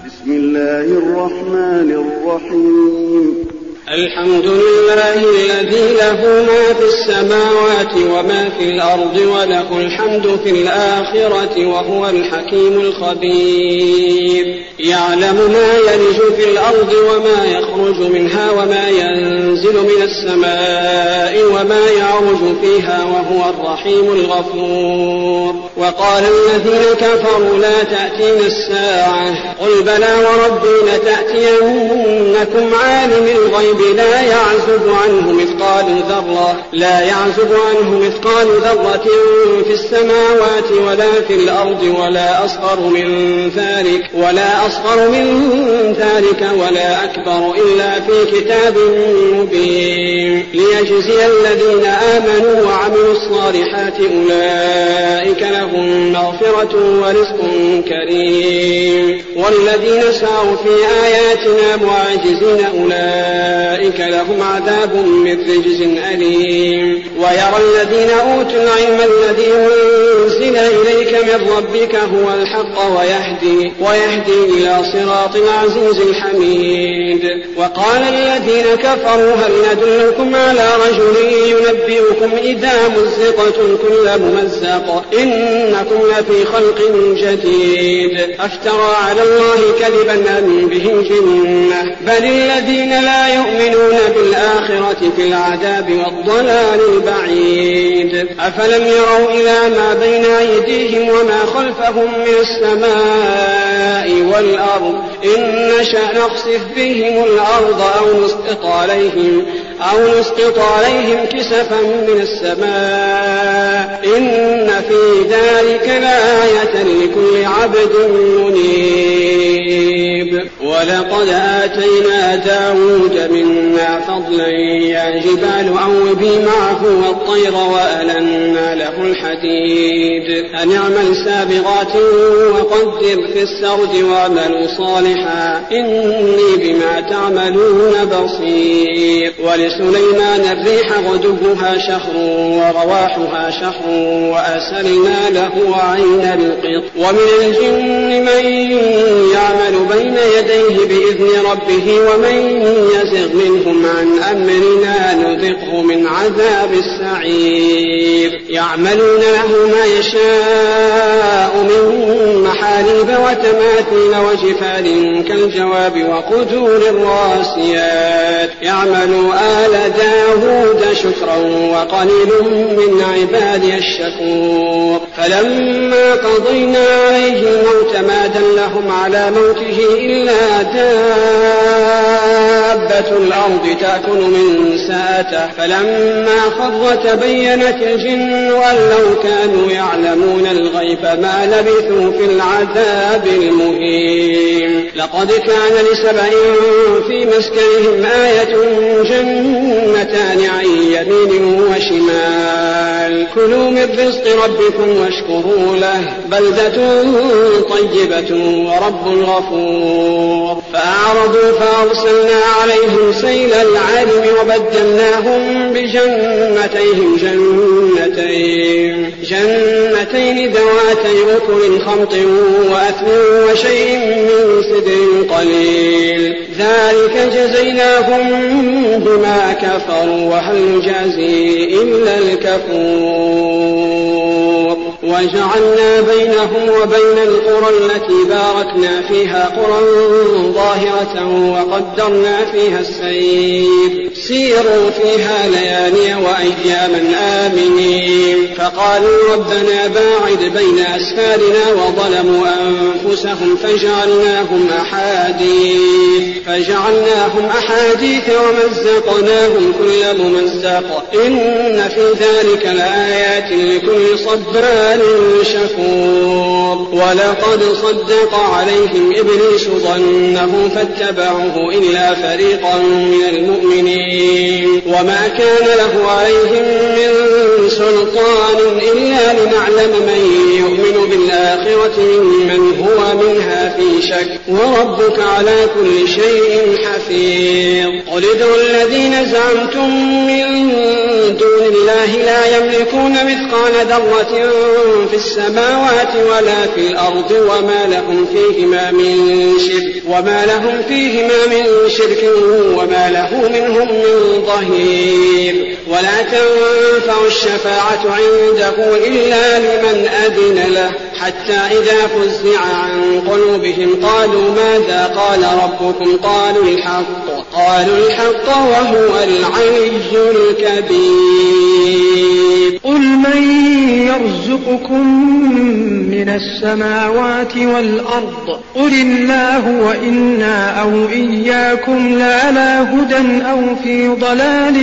بسم الله الرحمن الرحيم. الحمد لله الذي له ما في السماوات وما في الأرض وله الحمد في الآخرة وهو الحكيم الخبير. يعلم ما يلج في الأرض وما يخرج منها وما ينزل من السماء وما يعرج فيها وهو الرحيم الغفور. وقال الذين كفروا لا تأتينا الساعة قل بلى وربي لتأتينكم عالم الغيب لا يعزب عنه مثقال ذرة في السماوات ولا في الأرض ولا أصغر من ذلك ولا أكبر إلا في كتاب مبين ليجزي الذين آمنوا وعملوا الصالحات أولئك لهم مغفرة ورزق كريم. والذين سعوا في آياتنا معاجزين أولئك لهم عذاب من رجز أليم. ويرى الذين أوتوا العلم الذي أنزل إليك من ربك هو الحق ويهدي إلى صراط العزيز الحميد. وقال الذين كفروا هل ندلكم على رجل ينبئكم إذا مزقتم كل ممزق إنكم لفي خلق جديد أفترى على الله كذبا أم به جنة بل الذين لا يؤمنون بالآخرة في العذاب والضلال البعيد. أفلم يروا إلى ما بين أيديهم وما خلفهم من السماء والأرض إن نشأ نخسف بهم الأرض أو نسقط عليهم كسفا من السماء إن في ذلك لآية لكل عبد منيب. ولقد آتينا داود منا فضلا يا جبال أوبي معه والطير وألنا له الحديد أن اعمل سابغات وقدر في السرد واعملوا صالحا إني بما تعملون بصير. ولسليمان الريح غدوها شهر ورواحها شهر وأسلنا له عين القط. ومن الجن من يعمل بين يديه بإذن ربه ومن يزغ منهم عن أمرنا نذقه من عذاب السعير. يعملون له ما يشاء من محاريب وتماثيل وجفان كالجواب وقدور الراسيات يعمل آل داود شكرا وقليل من عبادي الشكور. فلما قضينا عليه الموت ما دلهم على موته إلا دابة الأرض تأكل من ساءته فلما خر تبينت الجن أن لو كانوا يعلمون الغيب ما لبثوا في العذاب المهين. لقد كان لسبع في مسكنهم آية جنتان عن يمين وشمال كلوا من رزق ربكم واشكروا له بلدة طيبة ورب غفور. فأعرضوا فأرسلنا عليهم سيل العرم وبدلناهم بجنتين جنتين ذواتي أكل خمط وأثل وشيء من سدر قليل ذلك جزيناهم بما كفروا وهل نجازي إلا الكفور. وجعلنا بينهم وبين القرى التي باركنا فيها قرى ظاهرة وقدرنا فيها السير سيروا فيها ليالي وأياما آمنين. فقالوا ربنا باعد بين أسفارنا وظلموا أنفسهم فجعلناهم أحاديث ومزقناهم كل ممزق إن في ذلك لآيات لكل صبار شكور. ولقد صدق عليهم إبليس ظنه فاتبعوه إلا فريقا من المؤمنين وما كان له عليهم من سلطان إلا لنعلم من يؤمن بالآخرة ممن هو منها في شك وربك على كل شيء حفيظ. قل ادعوا الذين زعمتم من دون الله لا يملكون مثقال ذرة في السماوات ولا في الأرض وما لهم فيهما من شرك وما لهم فيهما من شرك وما له منهم من ظهير. ولا تنفع الشفاعة عنده إلا لمن أذن له حتى إذا فزع عن قلوبهم قالوا ماذا قال ربكم قالوا الحق وهو العلي الكبير. قل من يرزقكم من السماوات والأرض قل الله وإنا أو إياكم لعلى هدى أو في ضلال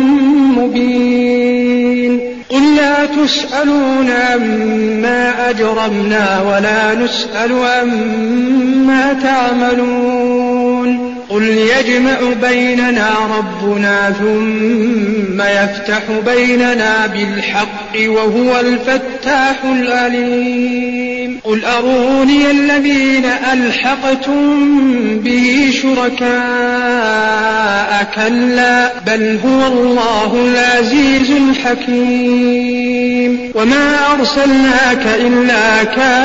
مبين. قل لا تسألون عما أجرمنا ولا نسأل عما تعملون. قل يجمع بيننا ربنا ثم يفتح بيننا بالحق وهو الفتاح العليم. قل أروني الذين ألحقتم به شركاء كلا بل هو الله العزيز الحكيم. وما أرسلناك إلا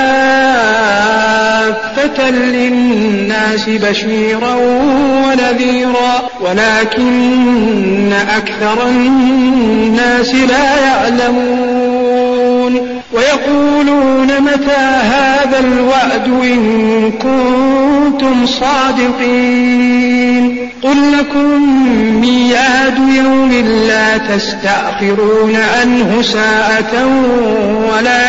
كافة للناس بشيرا ونذيرا ولكن أكثر الناس لا يعلمون. ويقولون متى هذا الوعد إن كنتم صادقين. قل لكم ميعاد يوم لا تستأخرون عنه ساعة ولا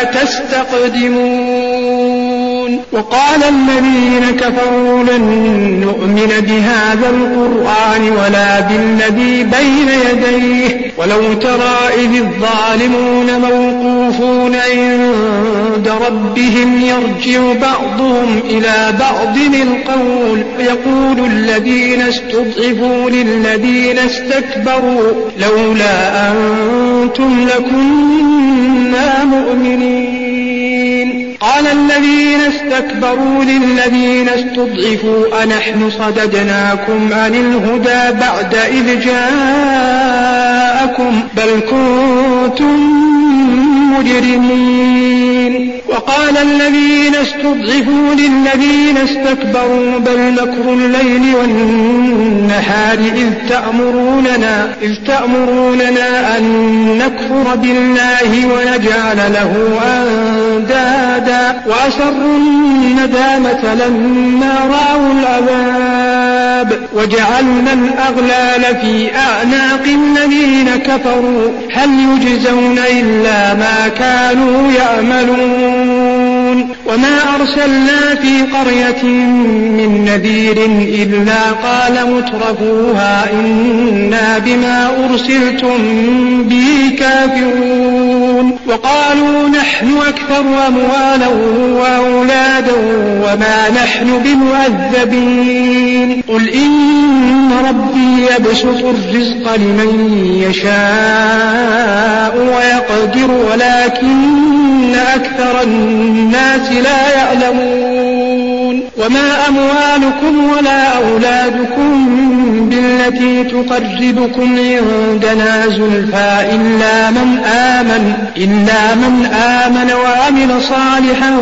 تستقدمون. وقال الذين كفروا لن نؤمن بهذا القرآن ولا بالذي بين يديه ولو ترى إذ الظالمون موقوفون عند ربهم يرجع بعضهم إلى بعض القول ويقول الذين استضعفوا للذين استكبروا لولا أنتم لكنا مؤمنين. قال الذين استكبروا للذين استضعفوا أنحن صددناكم عن الهدى بعد إذ جاءكم بل كنتم مجرمين. وقال الذين استضعفوا للذين استكبروا بل مكر الليل والنهار إذ تأمروننا أن نكفر بالله ونجعل له أندادا وأسروا الندامة لما رأوا العذاب وجعلنا الأغلال في أعناق الذين كفروا هل يجزون إلا ما كانوا يعملون. وما أرسلنا في قرية من نذير إلا قال مترفوها إنا بما أرسلتم به كافرون. وقالوا نحن أكثر أموالا وأولادا وما نحن بمعذبين. قل إن ربي يبسط الرزق لمن يشاء ويقدر ولكن أكثر الناس لا يعلمون. وما أموالكم ولا أولادكم بالتي تقربكم عندنا زلفى إلا من آمن وعمل صالحا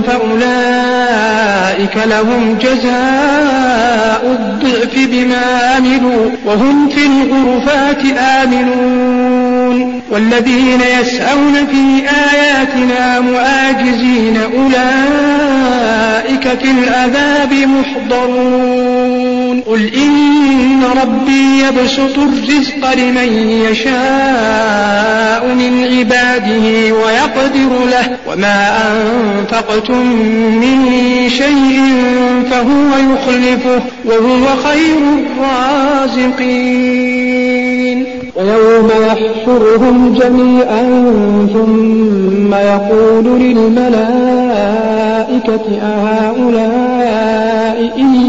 فأولئك لهم جزاء الضعف بما عملوا وهم في الغرفات آمنون. والذين يسعون في آياتنا معاجزين أولئك في العذاب محضرون. قل إن ربي يبسط الرزق لمن يشاء من عباده ويقدر له وما أنفقتم من شيء فهو يخلفه وهو خير الرازقين. ويوم يحشرهم جميعا ثم يقول للملائكة أهؤلاء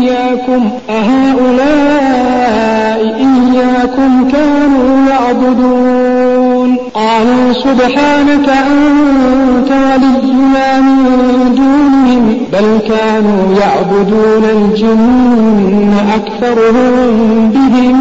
إياكم كانوا يعبدون. قالوا سبحانك أنت ولينا من دونهم بل كانوا يعبدون الجن أكثرهم بهم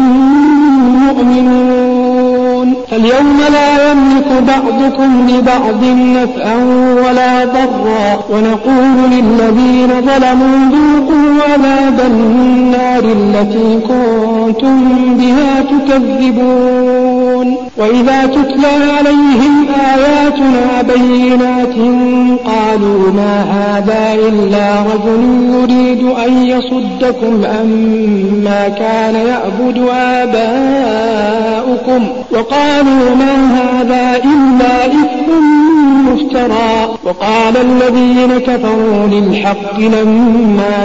مؤمنون. فاليوم لا يملك بعضكم لبعض نفعا ولا ضرا ونقول للذين ظلموا ذوقوا عذاب عذاب النار التي كنتم بها تكذبون. وإذا تتلى عليهم آياتنا بينات قالوا ما هذا إلا رجل يريد أن يصدكم عما كان يعبد آباؤكم وقالوا ما هذا إلا إفك مفترى. وقال الذين كفروا للحق لما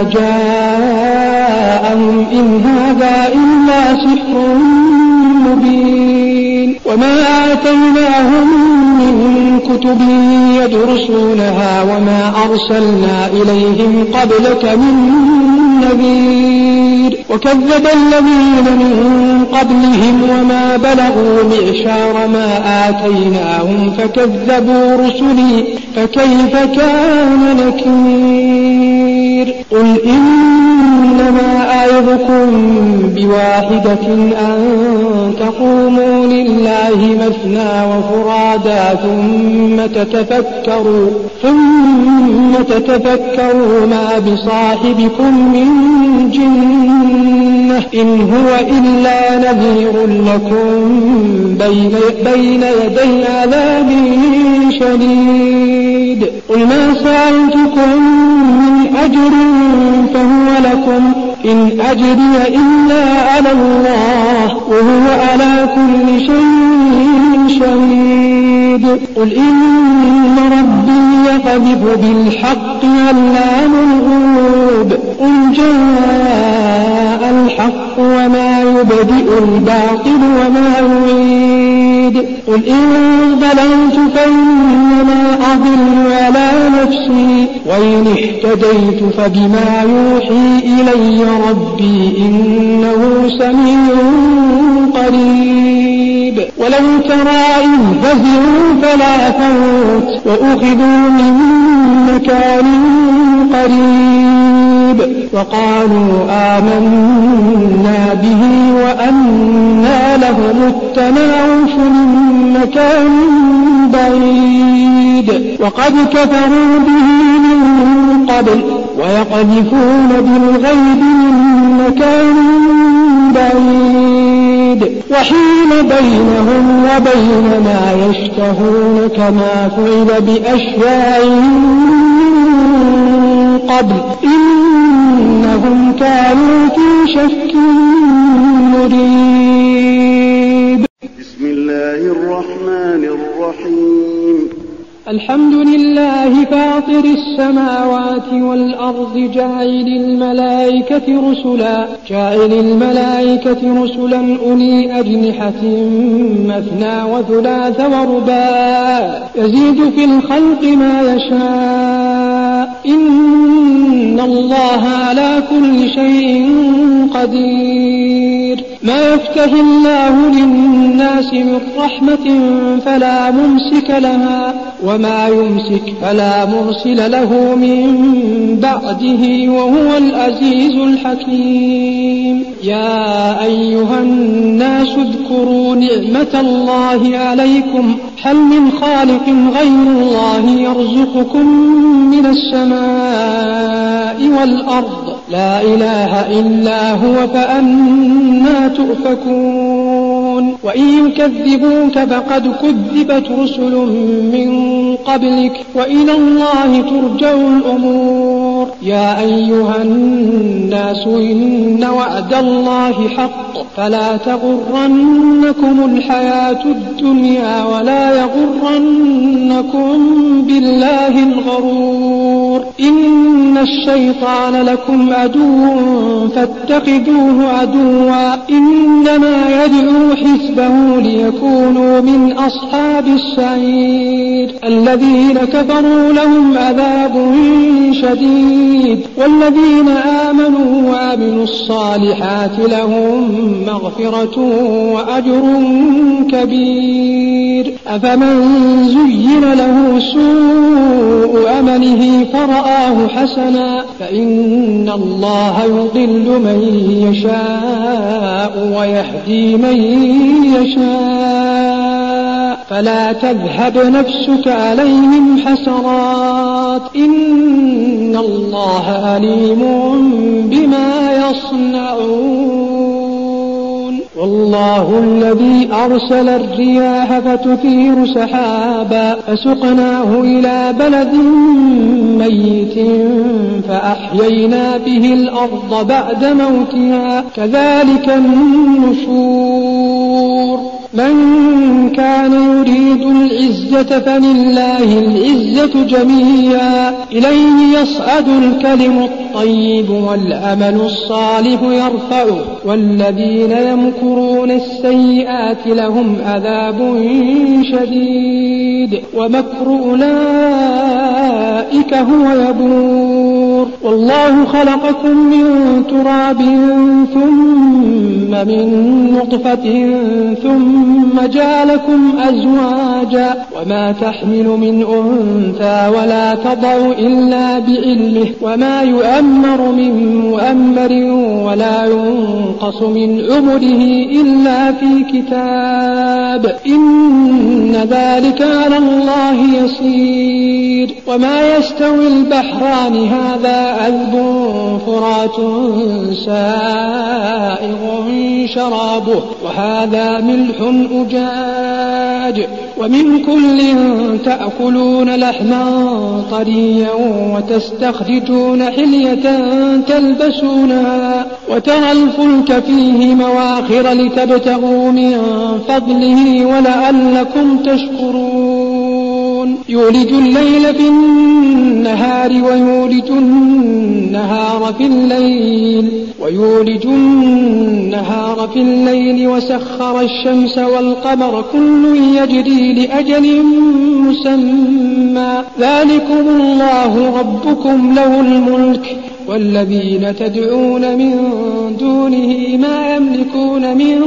جاءهم إن هذا إلا سحر مبين. وما آتيناهم من كتب يدرسونها وما أرسلنا إليهم قبلك من نذير. وكذب الذين من قبلهم وما بلغوا معشار ما آتيناهم فكذبوا رسلي فكيف كان نكير. قل إنما أعظكم بواحدة أن تقوموا لله مثنى وفرادا ثم تتفكروا ما بصاحبكم من جنة إن هو إلا نذير لكم بين يدي عذاب شديد. قل ما سألتكم من أجر فهو لكم إن أجري إلا على الله وهو على كل شيء شهيد. قل إن ربي يقذف بالحق علام الغيوب. قل جاء الحق وما يبدئ الباطل وما يعيد. قل إن ضللت فإنما أضل على نفسي وإن اهتديت فبما يوحي إلي ربي إنه سميع قريب. ولو ترى إذ فزعوا فلا فوت وأخذوا من مكان قريب وقالوا آمنا به وأنى لهم التناوش من مكان بعيد وقد كفروا به من قبل ويقذفون بالغيب من مكان بعيد وحيل بينهم وبين ما يشتهون كما فعل بأشياعهم قبل إنهم كانوا في شك مريب. بسم الله الرحمن الرحيم. الحمد لله فاطر السماوات والأرض جاعل الملائكة رسلا أولي أجنحة مثنى وثلاث ورباع يزيد في الخلق ما يشاء إن الله على كل شيء قدير. ما يفتح الله للناس من رحمة فلا ممسك لها وما يمسك فلا مرسل له من بعده وهو العزيز الحكيم. يا أيها الناس اذكروا نعمة الله عليكم هل من خالق غير الله يرزقكم من السماء والأرض لا إله إلا هو فأنى تؤفكون. وإن يكذبوك فقد كذبت رسل من قبلك وإلى الله ترجع الأمور. يا أيها الناس إن وعد الله حق فلا تغرنكم الحياة الدنيا ولا يغرنكم بالله الغرور. إن الشيطان لكم عدو فاتخذوه عدوا إنما يدعو حزبه ليكونوا من أصحاب السعير. الذين كفروا لهم عذاب شديد والذين آمنوا وعملوا الصالحات لهم مغفرة وأجر كبير. أفمن زين له سوء عمله فرآه حسنا فإن الله يضل من يشاء ويهدي من يشاء فلا تذهب نفسك عليهم حسرات إن الله عليم بما والله الذي أرسل الرياح فتثير سحابا فسقناه إلى بلد ميت فأحيينا به الأرض بعد موتها كذلك النشور من كان يريد العزة فلله العزة جميعا إليه يصعد الكلم الطيب والعمل الصالح يرفعه والذين يمكرون السيئات لهم عذاب شديد ومكر أولئك هو يبور والله خلقكم من تراب ثم من نطفة ثم جعلكم أزواجا وما تحمل من أنثى ولا تضع إلا بعلمه وما يؤمر من مؤمر ولا ينقص من عمره إلا في كتاب إن ذلك على الله يسير وما يستوي البحران هذا عذب فرات سائغ شرابه وهذا ملح أجاج ومن كل تأكلون لحما طريا وتستخرجون حلية تلبسونها وترى الفلك فيه مواخر لتبتغوا من فضله ولعلكم تشكرون يولج الليل في النهار ويولج النهار في الليل وسخر الشمس والقمر كل يجري لأجل مسمى ذلكم الله ربكم له الملك والذين تدعون من دونه ما يملكون من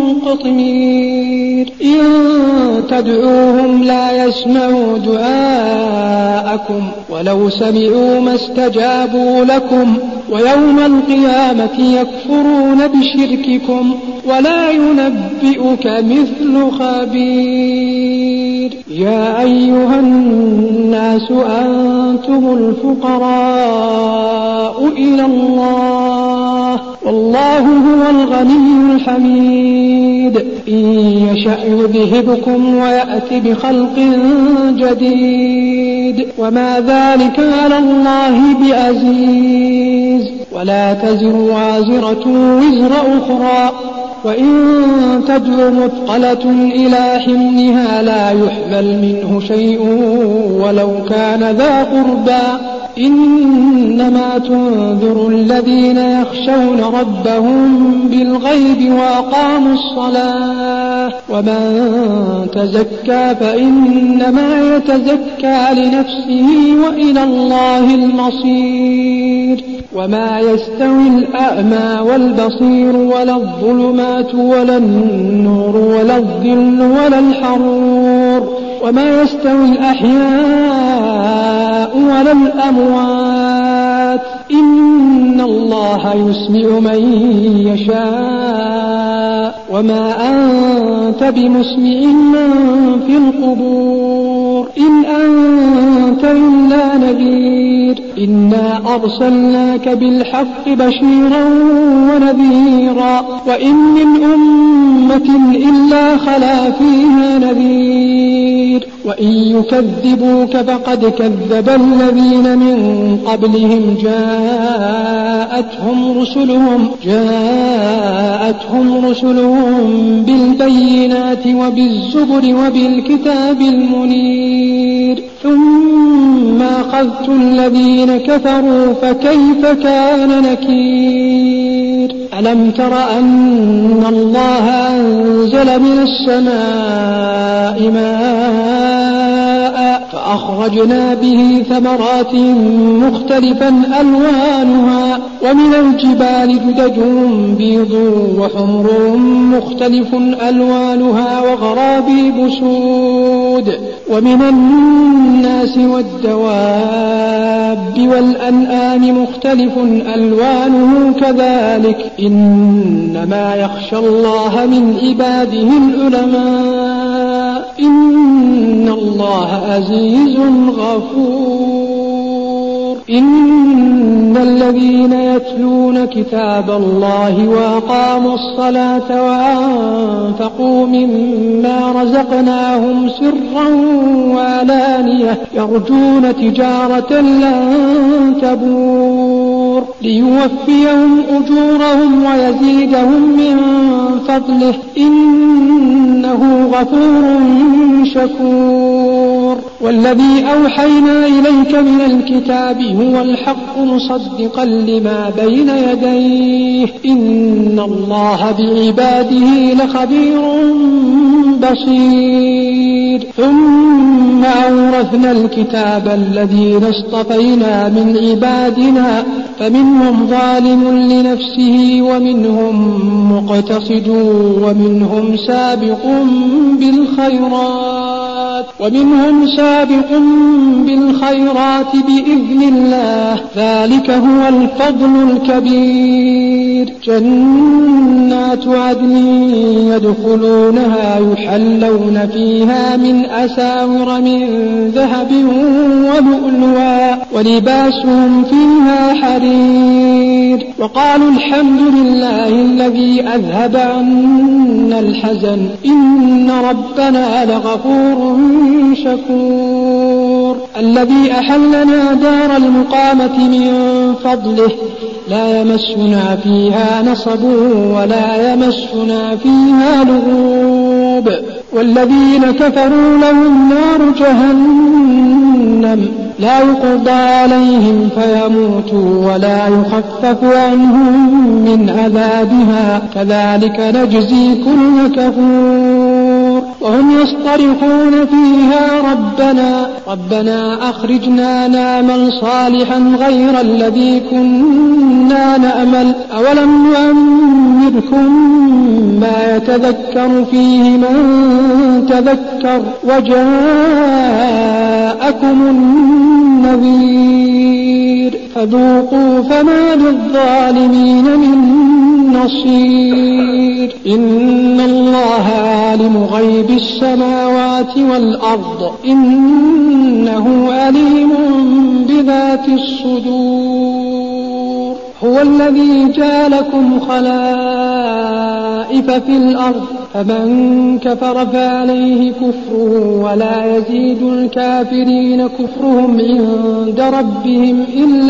قطمير إن تدعوهم لا يسمعوا دعاءكم ولو سمعوا ما استجابوا لكم ويوم القيامة يكفرون بشرككم ولا ينبئك مثل خبير يا أيها الناس أنتم الفقراء إلى الله والله هو الغني الحميد إن يشأ يذهبكم ويأتي بخلق جديد وما ذلك على الله بعزيز ولا تزر وازرة وزر أخرى وإن تدع مثقلة إلى حملها لا يحمل منه شيء ولو كان ذا قربى إنما تنذر الذين يخشون ربهم بالغيب وأقاموا الصلاة ومن تزكى فإنما يتزكى لنفسه وإلى الله المصير وما يستوي الأعمى والبصير ولا الظلمات ولا النور ولا الظل ولا الحرور وما يستوي الأحياء ولا الأموات إن الله يسمع من يشاء وما أنت بمسمع من في القبور إن أنت إلا نذير إنا أرسلناك بالحق بشيرا ونذيرا وإن من أمة إلا خلا فيها نذير وإن يكذبوك فقد كذب الذين من قبلهم جاءتهم رسلهم بالبينات وبالزبر وبالكتاب المنير ثم أخذت الذين كفروا فكيف كان نكير ألم تر أن الله أنزل من السماء ماء فأخرجنا به ثمرات مختلفا ألوانها ومن الجبال جدد بيض وحمر مختلف ألوانها وغرابيب سود ومن الناس والدواب والأنعام مختلف ألوانه كذلك إنما يخشى الله من عباده العلماء إن الله عزيز غفور إن الذين يتلون كتاب الله وأقاموا الصلاة وأنفقوا مما رزقناهم سرا وعلانية يرجون تجارة لن تبور ليوفيهم أجورهم ويزيدهم من فضله إنه غفور شكور. والذي أوحينا إليك من الكتاب هو الحق مصدقا لما بين يديه إن الله بعباده لخبير بصير. ثم أورثنا الكتاب الذين اصطفينا من عبادنا فمنهم ظالم لنفسه ومنهم مقتصد ومنهم سابق بالخيرات بإذن الله ذلك هو الفضل الكبير. جنات عدن يدخلونها يحلون فيها من أساور من ذهب ولؤلؤا ولباسهم فيها حرير. وقالوا الحمد لله الذي أذهب عنا الحزن إن ربنا لغفور شكور. الذي أحلنا دار المقامة من فضله لا يمسنا فيها نصب ولا يمسنا فيها لغوب. والذين كفروا لهم نار جهنم لا يقضى عليهم فيموتوا ولا يخفف عنهم من عذابها كذلك نجزي كل كفور. وهم يصطرخون فيها ربنا أخرجنا نعمل صالحا غير الذي كنا نأمل أولم نعمركم ما يتذكر فيه من تذكر وجاءكم النذير فذوقوا فما للظالمين من نصير. إن الله عالم غيب السماوات والأرض إنه عليم بذات الصدور. هو الذي جعلكم خلائف في الأرض فمن كفر فعليه كفره ولا يزيد الكافرين كفرهم عند ربهم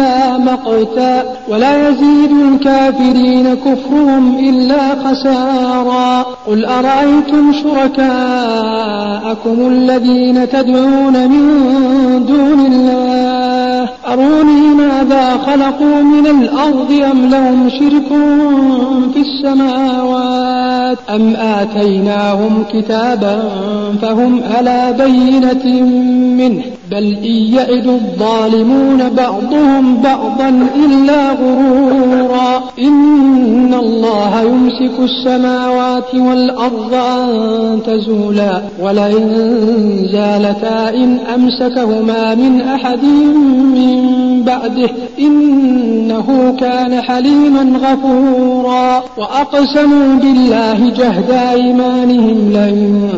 إلا خسارا. قل أرأيتم شركاءكم الذين تدعون من دون الله أروني ماذا خلقوا من الأرض أم لهم شرك في السماوات أم آتيناهم كتابا فهم على بينة منه بل إن يعد الظالمون بعضهم بعضا إلا غرورا. إن الله يمسك السماوات والأرض أن تزولا ولئن زالتا إن أمسكهما من أحد من بعده إنه كان حليما غفورا. وأقسموا بالله جهد أيمانهم لئن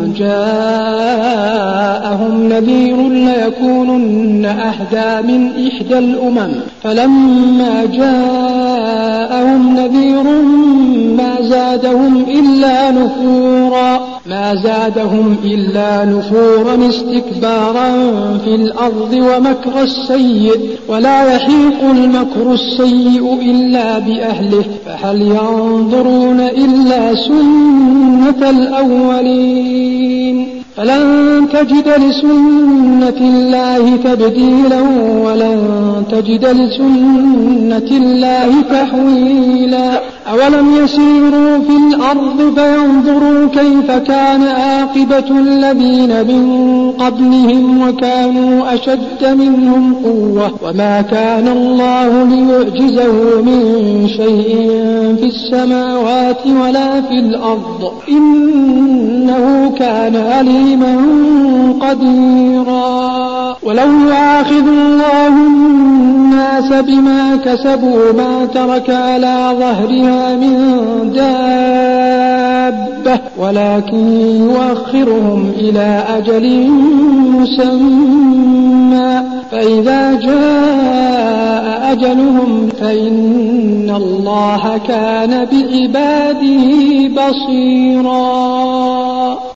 جاءهم نذير ليكونن أهدى من إحدى الأمم فلما جاءهم نذير ما زادهم إلا نفورا استكبارا في الأرض ومكر السيء ولا يحيق المكر السيء إلا بأهله فهل ينظرون إلا سنة الأولين فلن تجد لسنة الله تبديلا ولن تجد لسنة الله تحويلا. أولم يسيروا في الأرض فينظروا كيف كان عاقبة الذين من قبلهم وكانوا أشد منهم قوة وما كان الله ليعجزه من شيء في السماوات ولا في الأرض إنه كان عليما قديرا. ولو يؤاخذ الله الناس بما كسبوا ما ترك على ظهرها من دابة ولكن يؤخرهم إلى أجل مسمى فإذا جاء أجلهم فإن الله كان بعباده بصيرا.